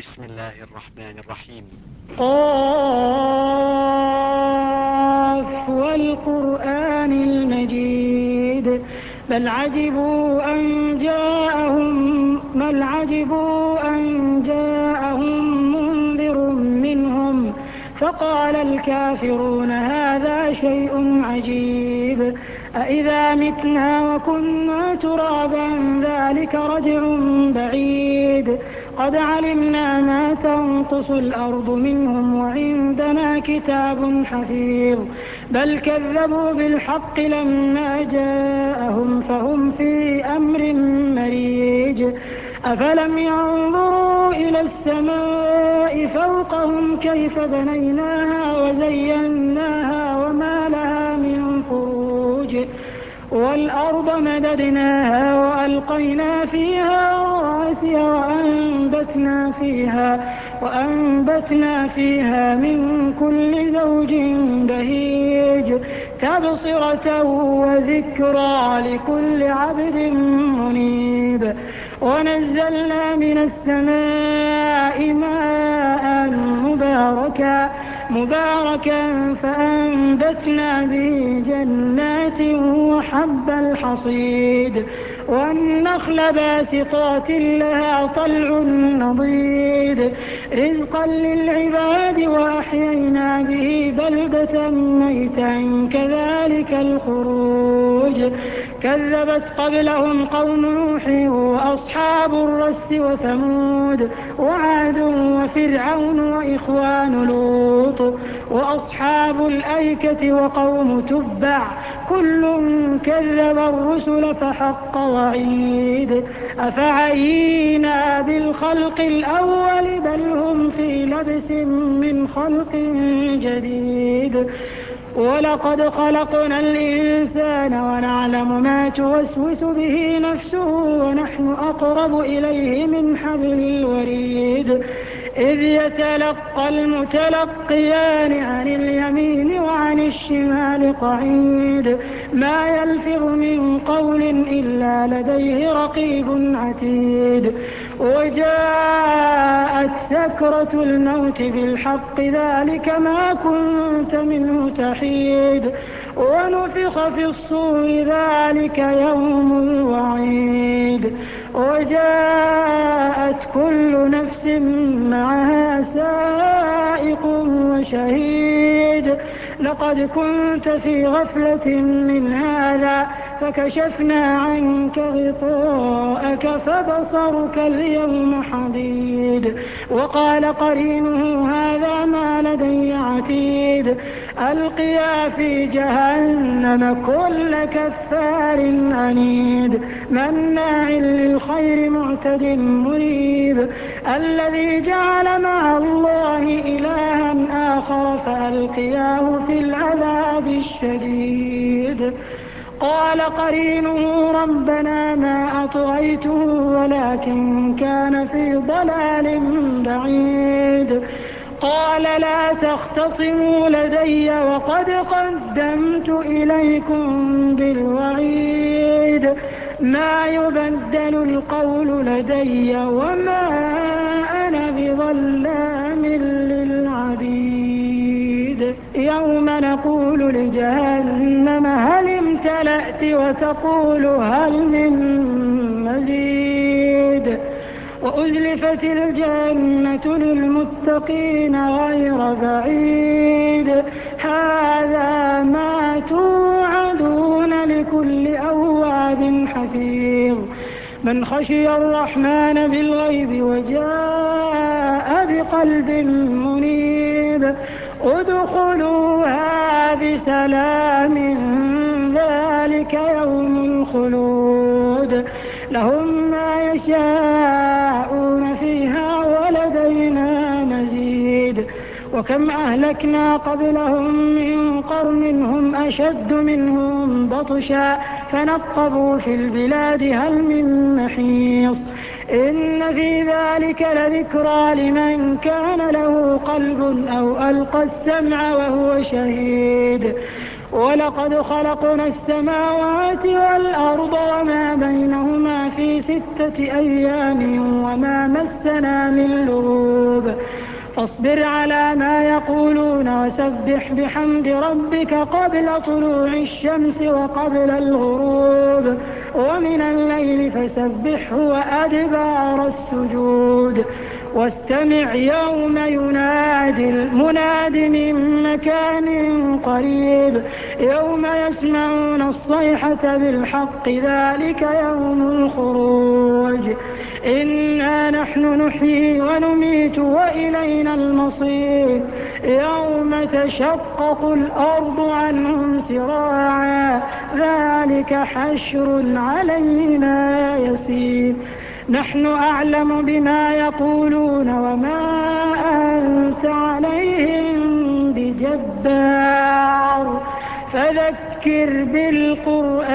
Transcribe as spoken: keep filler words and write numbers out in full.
بسم الله الرحمن الرحيم. قاف والقرآن المجيد بل عجبوا أن جاءهم بل عجبوا أن جاءهم منذر منهم فقال الكافرون هذا شيء عجيب أإذا متنا وكنا ترابا ذلك رجع بعيد قد علمنا ما تنقص الأرض منهم وعندنا كتاب حفيظ بل كذبوا بالحق لما جاءهم فهم في أمر مريج أفلم ينظروا إلى السماء فوقهم كيف بنيناها وزيناها وما لها من فروج والأرض مددناها وألقينا فيها رواسي وأنبتنا فيها وأنبتنا فيها من كل زوج بهيج تبصرة وذكرى لكل عبد منيب ونزلنا من السماء ماء مباركا مباركا فأنبتنا به جنات وحب الحصيد والنخل باسقات لها طلع نضيد رزقا للعباد وأحيينا به بلدة ميتا كذلك الخروج كذبت قبلهم قوم نوح وأصحاب الرس وثمود وعاد وفرعون وإخوان لوط وأصحاب الأيكة وقوم تبع كل كذب الرسل فحق وعيد أفعينا بالخلق الأول بل هم في لبس من خلق جديد ولقد خلقنا الإنسان ونعلم ما توسوس به نفسه ونحن أقرب إليه من حبل الوريد إذ يتلقى المتلقيان عن اليمين وعن الشمال قعيد ما يلفظ من قول إلا لديه رقيب عتيد وجاءت سكرة الموت بالحق ذلك ما كنت منه تحيد ونفخ في الصور ذلك يوم الوعيد وجاءت كل نفس معها سائق وشهيد لقد كنت في غفلة من هذا فكشفنا عنك غطاءك فبصرك اليوم حديد وقال قرينه هذا ما لدي عتيد ألقيا في جهنم كل كفار عنيد مناع للخير معتد مريب الذي جعل مع الله إلها آخر فألقياه في العذاب الشديد قال قرينه ربنا ما أطغيته ولكن كان في ضلال بعيد قال لا تختصموا لدي وقد قدمت إليكم بالوعيد ما يبدل القول لدي وما أنا بظلام للعبيد يوم نقول لجهنم هل امتلأت وتقول هل من مزيد وأزلفت الجنة للمتقين غير بعيد هذا ما توعدون لكل أواب حفيظ من خشي الرحمن بالغيب وجاء بقلب منيب ادخلوها بسلام ذلك يوم الخلود لهم ما يشاءون فيها ولدينا مزيد وكم أهلكنا قبلهم من قرن هم أشد منهم بطشا فنقبوا في البلاد هل من محيص إن في ذلك لذكرى لمن كان له قلب أو ألقى السمع وهو شهيد ولقد خلقنا السماوات والأرض وما بينهما في ستة أيام وما مسنا من لغوب فاصبر على ما يقولون وسبح بحمد ربك قبل طلوع الشمس وقبل الغروب ومن الليل فسبحه وأدبار السجود واستمع يوم ينادي المناد من مكان قريب يوم يسمعون الصيحة بالحق ذلك يوم الخروج إنا نحن نحيي ونميت وإلينا المصير يوم تشقق الأرض عنهم سراعا ذلك حشر علينا يسير نحن أعلم بما يقولون وما أنت عليهم بجبار فذكر بالقرآن